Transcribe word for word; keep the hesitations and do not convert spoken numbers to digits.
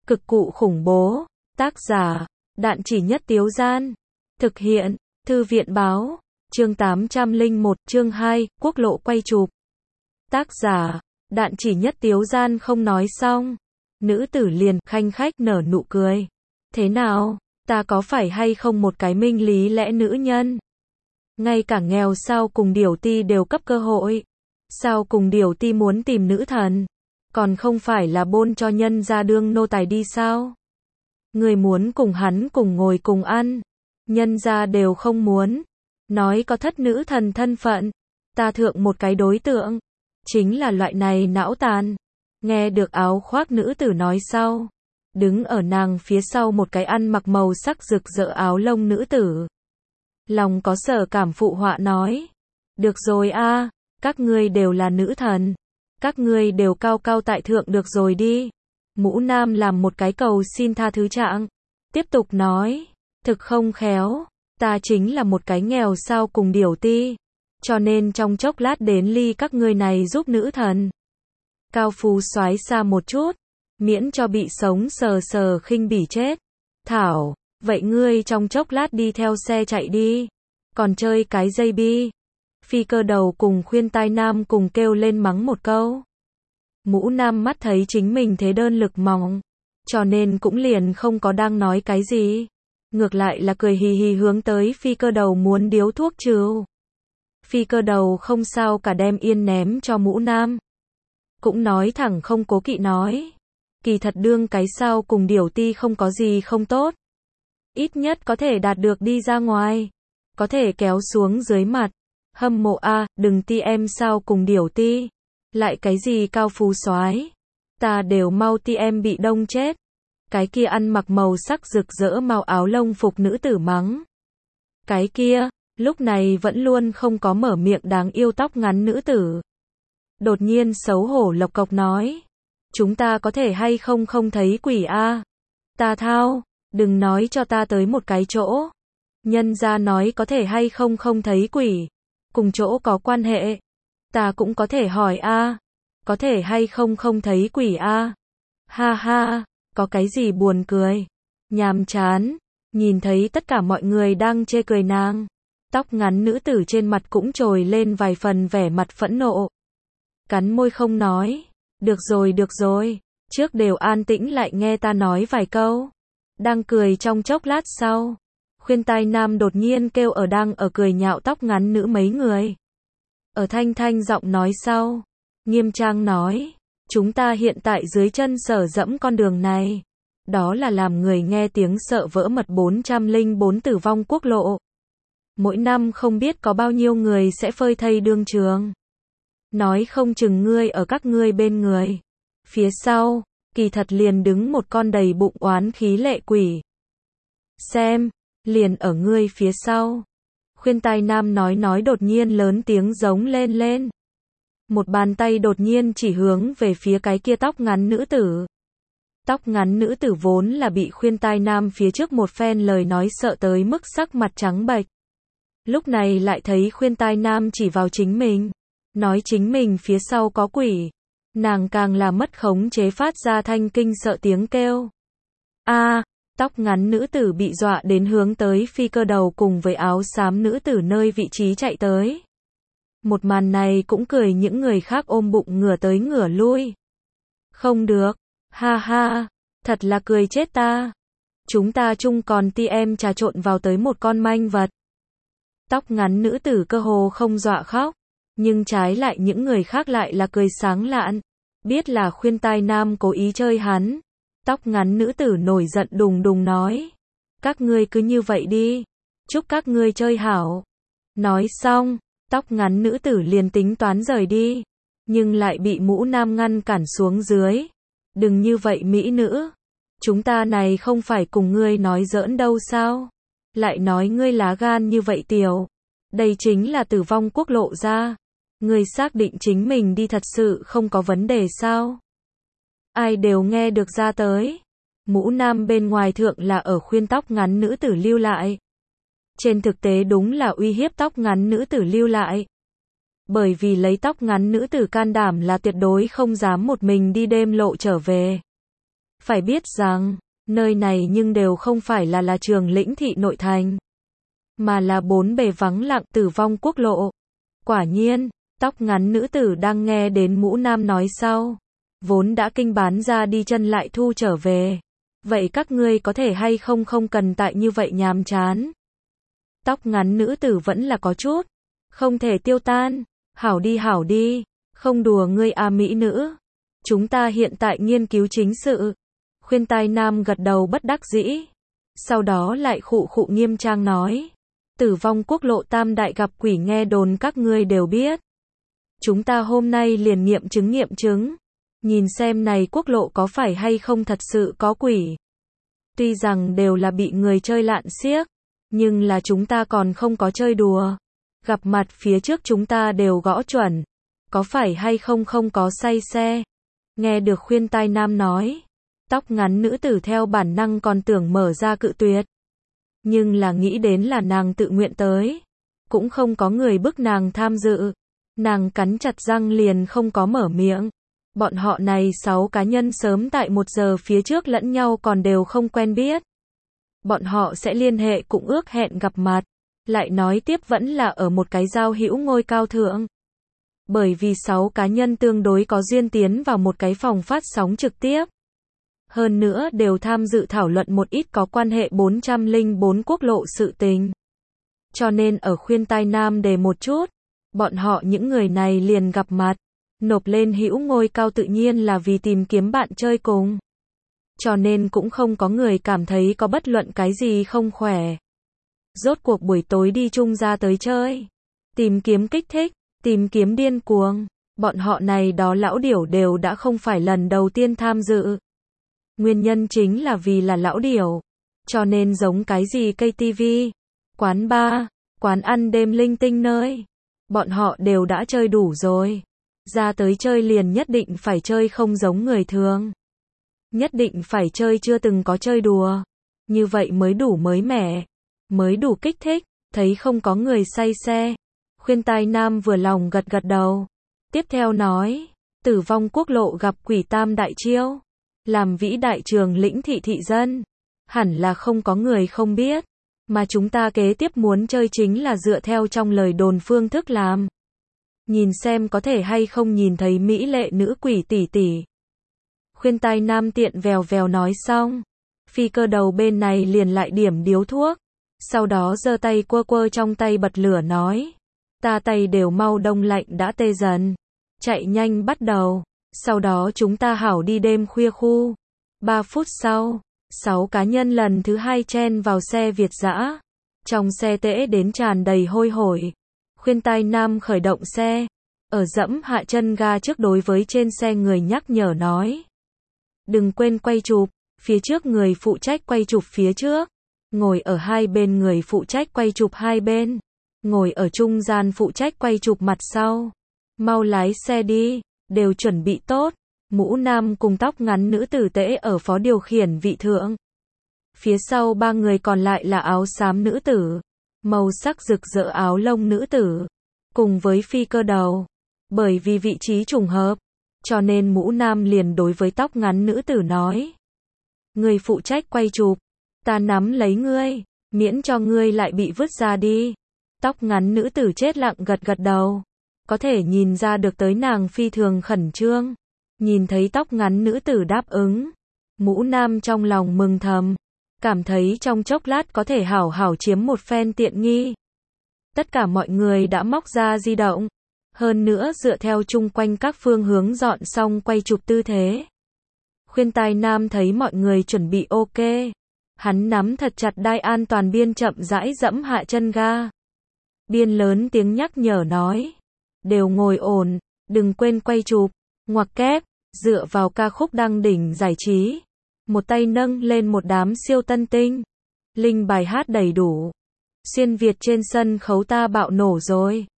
Cực cụ khủng bố. Tác giả, Đạn Chỉ Nhất Tiếu Gian. Thực hiện, Thư viện Báo. Chương tám trăm lẻ một, chương hai, quốc lộ quay chụp. Tác giả, Đạn Chỉ Nhất Tiếu Gian. Không nói xong, nữ tử liền khanh khách nở nụ cười. Thế nào, ta có phải hay không một cái minh lý lẽ nữ nhân? Ngay cả nghèo sao cùng điểu ti đều cấp cơ hội. Sao cùng điểu ti muốn tìm nữ thần, còn không phải là bôn cho nhân ra đương nô tài đi sao? Người muốn cùng hắn cùng ngồi cùng ăn, nhân ra đều không muốn. Nói có thất nữ thần thân phận, ta thượng một cái đối tượng, chính là loại này não tàn. Nghe được áo khoác nữ tử nói sau, đứng ở nàng phía sau một cái ăn mặc màu sắc rực rỡ áo lông nữ tử. Lòng có sở cảm phụ họa nói, được rồi a, các ngươi đều là nữ thần, các ngươi đều cao cao tại thượng được rồi đi. Mũ Nam làm một cái cầu xin tha thứ trạng, tiếp tục nói, thực không khéo, ta chính là một cái nghèo sao cùng điểu ti, cho nên trong chốc lát đến ly các ngươi này giúp nữ thần. Cao phú soái xa một chút, miễn cho bị sống sờ sờ khinh bỉ chết. Thảo, vậy ngươi trong chốc lát đi theo xe chạy đi, còn chơi cái dây bi. Phi Cơ Đầu cùng Khuyên Tai Nam cùng kêu lên mắng một câu. Mũ Nam mắt thấy chính mình thế đơn lực mỏng, cho nên cũng liền không có đang nói cái gì, ngược lại là cười hì hì hướng tới Phi Cơ Đầu muốn điếu thuốc trừ. Phi Cơ Đầu không sao cả đem yên ném cho Mũ Nam, cũng nói thẳng không cố kỵ nói, kỳ thật đương cái sao cùng điểu ti không có gì không tốt, ít nhất có thể đạt được đi ra ngoài, có thể kéo xuống dưới mặt. Hâm mộ a, à, đừng ti em sao cùng điểu ti, lại cái gì cao phú soái, ta đều mau ti em bị đông chết. Cái kia ăn mặc màu sắc rực rỡ màu áo lông phục nữ tử mắng. Cái kia, lúc này vẫn luôn không có mở miệng đáng yêu tóc ngắn nữ tử. Đột nhiên xấu hổ lộc cộc nói, chúng ta có thể hay không không thấy quỷ a? À? Ta thao, đừng nói cho ta tới một cái chỗ. Nhân ra nói có thể hay không không thấy quỷ, cùng chỗ có quan hệ. Ta cũng có thể hỏi a, à, có thể hay không không thấy quỷ a? À? Ha ha, có cái gì buồn cười, nhàm chán. Nhìn thấy tất cả mọi người đang chê cười nàng, tóc ngắn nữ tử trên mặt cũng trồi lên vài phần vẻ mặt phẫn nộ. Cắn môi không nói, được rồi được rồi, trước đều an tĩnh lại nghe ta nói vài câu. Đang cười trong chốc lát sau, Khuyên Tai Nam đột nhiên kêu ở đang ở cười nhạo tóc ngắn nữ mấy người. Ở thanh thanh giọng nói sau, nghiêm trang nói, chúng ta hiện tại dưới chân sở dẫm con đường này, đó là làm người nghe tiếng sợ vỡ mật bốn trăm lẻ bốn tử vong quốc lộ. Mỗi năm không biết có bao nhiêu người sẽ phơi thây đương trường. Nói không chừng ngươi ở các ngươi bên người, phía sau, kỳ thật liền đứng một con đầy bụng oán khí lệ quỷ. Xem, liền ở ngươi phía sau. Khuyên Tai Nam nói nói đột nhiên lớn tiếng giống lên lên. Một bàn tay đột nhiên chỉ hướng về phía cái kia tóc ngắn nữ tử. Tóc ngắn nữ tử vốn là bị Khuyên Tai Nam phía trước một phen lời nói sợ tới mức sắc mặt trắng bệch. Lúc này lại thấy Khuyên Tai Nam chỉ vào chính mình, nói chính mình phía sau có quỷ. Nàng càng là mất khống chế phát ra thanh kinh sợ tiếng kêu. A, à, tóc ngắn nữ tử bị dọa đến hướng tới Phi Cơ Đầu cùng với áo xám nữ tử nơi vị trí chạy tới. Một màn này cũng cười những người khác ôm bụng ngửa tới ngửa lui. Không được, ha ha, thật là cười chết ta. Chúng ta chung còn ti em trà trộn vào tới một con manh vật. Tóc ngắn nữ tử cơ hồ không dọa khóc, nhưng trái lại những người khác lại là cười sáng lạn, biết là Khuyên Tai Nam cố ý chơi hắn. Tóc ngắn nữ tử nổi giận đùng đùng nói, các ngươi cứ như vậy đi, chúc các ngươi chơi hảo. Nói xong, tóc ngắn nữ tử liền tính toán rời đi, nhưng lại bị Mũ Nam ngăn cản xuống dưới. Đừng như vậy mỹ nữ, chúng ta này không phải cùng ngươi nói giỡn đâu sao, lại nói ngươi lá gan như vậy tiểu, đây chính là tử vong quốc lộ ra, ngươi xác định chính mình đi thật sự không có vấn đề sao? Ai đều nghe được ra tới. Mũ Nam bên ngoài thượng là ở khuyên tóc ngắn nữ tử lưu lại. Trên thực tế đúng là uy hiếp tóc ngắn nữ tử lưu lại. Bởi vì lấy tóc ngắn nữ tử can đảm là tuyệt đối không dám một mình đi đêm lộ trở về. Phải biết rằng, nơi này nhưng đều không phải là là trường lĩnh thị nội thành, mà là bốn bề vắng lặng Tử Vong quốc lộ. Quả nhiên, tóc ngắn nữ tử đang nghe đến Mũ Nam nói sau, vốn đã kinh bán ra đi chân lại thu trở về. Vậy các ngươi có thể hay không không cần tại như vậy nhàm chán. Tóc ngắn nữ tử vẫn là có chút, không thể tiêu tan. Hảo đi hảo đi, không đùa ngươi a mỹ nữ. Chúng ta hiện tại nghiên cứu chính sự. Khuyên tai nam gật đầu bất đắc dĩ. Sau đó lại khụ khụ nghiêm trang nói. Tử Vong quốc lộ tam đại gặp quỷ nghe đồn các ngươi đều biết. Chúng ta hôm nay liền nghiệm chứng nghiệm chứng. Nhìn xem này quốc lộ có phải hay không thật sự có quỷ. Tuy rằng đều là bị người chơi lạn xiếc, nhưng là chúng ta còn không có chơi đùa. Gặp mặt phía trước chúng ta đều gõ chuẩn. Có phải hay không không có say xe. Nghe được khuyên tai nam nói. Tóc ngắn nữ tử theo bản năng còn tưởng mở ra cự tuyệt. Nhưng là nghĩ đến là nàng tự nguyện tới. Cũng không có người bức nàng tham dự. Nàng cắn chặt răng liền không có mở miệng. Bọn họ này sáu cá nhân sớm tại một giờ phía trước lẫn nhau còn đều không quen biết. Bọn họ sẽ liên hệ cũng ước hẹn gặp mặt. Lại nói tiếp vẫn là ở một cái giao hữu ngôi cao thượng. Bởi vì sáu cá nhân tương đối có duyên tiến vào một cái phòng phát sóng trực tiếp. Hơn nữa đều tham dự thảo luận một ít có quan hệ bốn trăm lẻ bốn quốc lộ sự tình. Cho nên ở khuyên tai nam đề một chút, bọn họ những người này liền gặp mặt, nộp lên hữu ngôi cao tự nhiên là vì tìm kiếm bạn chơi cùng. Cho nên cũng không có người cảm thấy có bất luận cái gì không khỏe. Rốt cuộc buổi tối đi chung ra tới chơi, tìm kiếm kích thích, tìm kiếm điên cuồng, bọn họ này đó lão điểu đều đã không phải lần đầu tiên tham dự. Nguyên nhân chính là vì là lão điểu, cho nên giống cái gì ca tê vê, quán bar, quán ăn đêm linh tinh nơi, bọn họ đều đã chơi đủ rồi. Ra tới chơi liền nhất định phải chơi không giống người thường. Nhất định phải chơi chưa từng có chơi đùa. Như vậy mới đủ mới mẻ, mới đủ kích thích, thấy không có người say xe. Khuyên tai nam vừa lòng gật gật đầu. Tiếp theo nói, Tử Vong quốc lộ gặp quỷ tam đại chiêu. Làm vĩ đại trường lĩnh thị thị dân. Hẳn là không có người không biết. Mà chúng ta kế tiếp muốn chơi chính là dựa theo trong lời đồn phương thức làm. Nhìn xem có thể hay không nhìn thấy mỹ lệ nữ quỷ tỷ tỷ. Khuyên tai nam tiện vèo vèo nói xong. Phi cơ đầu bên này liền lại điểm điếu thuốc. Sau đó giơ tay quơ quơ trong tay bật lửa nói. Ta tay đều mau đông lạnh đã tê dần. Chạy nhanh bắt đầu. Sau đó chúng ta hảo đi đêm khuya khu. Ba phút sau, sáu cá nhân lần thứ hai chen vào xe Việt dã. Trong xe tễ đến tràn đầy hôi hổi. Khuyên tai nam khởi động xe. Ở dẫm hạ chân ga trước đối với trên xe người nhắc nhở nói. Đừng quên quay chụp. Phía trước người phụ trách quay chụp phía trước. Ngồi ở hai bên người phụ trách quay chụp hai bên. Ngồi ở trung gian phụ trách quay chụp mặt sau. Mau lái xe đi. Đều chuẩn bị tốt. Mũ nam cùng tóc ngắn nữ tử tễ ở phó điều khiển vị thượng. Phía sau ba người còn lại là áo xám nữ tử. Màu sắc rực rỡ áo lông nữ tử. Cùng với phi cơ đầu. Bởi vì vị trí trùng hợp. Cho nên mũ nam liền đối với tóc ngắn nữ tử nói. Người phụ trách quay chụp. Ta nắm lấy ngươi. Miễn cho ngươi lại bị vứt ra đi. Tóc ngắn nữ tử chết lặng gật gật đầu. Có thể nhìn ra được tới nàng phi thường khẩn trương. Nhìn thấy tóc ngắn nữ tử đáp ứng. Mũ nam trong lòng mừng thầm. Cảm thấy trong chốc lát có thể hảo hảo chiếm một phen tiện nghi. Tất cả mọi người đã móc ra di động. Hơn nữa dựa theo chung quanh các phương hướng dọn xong quay chụp tư thế. Khuyên tai nam thấy mọi người chuẩn bị ok. Hắn nắm thật chặt đai an toàn biên chậm rãi dẫm hạ chân ga. Biên lớn tiếng nhắc nhở nói. Đều ngồi ổn, đừng quên quay chụp. Ngoặc kép, dựa vào ca khúc đăng đỉnh giải trí. Một tay nâng lên một đám siêu tân tinh. Linh bài hát đầy đủ. Xuyên Việt trên sân khấu ta bạo nổ rồi.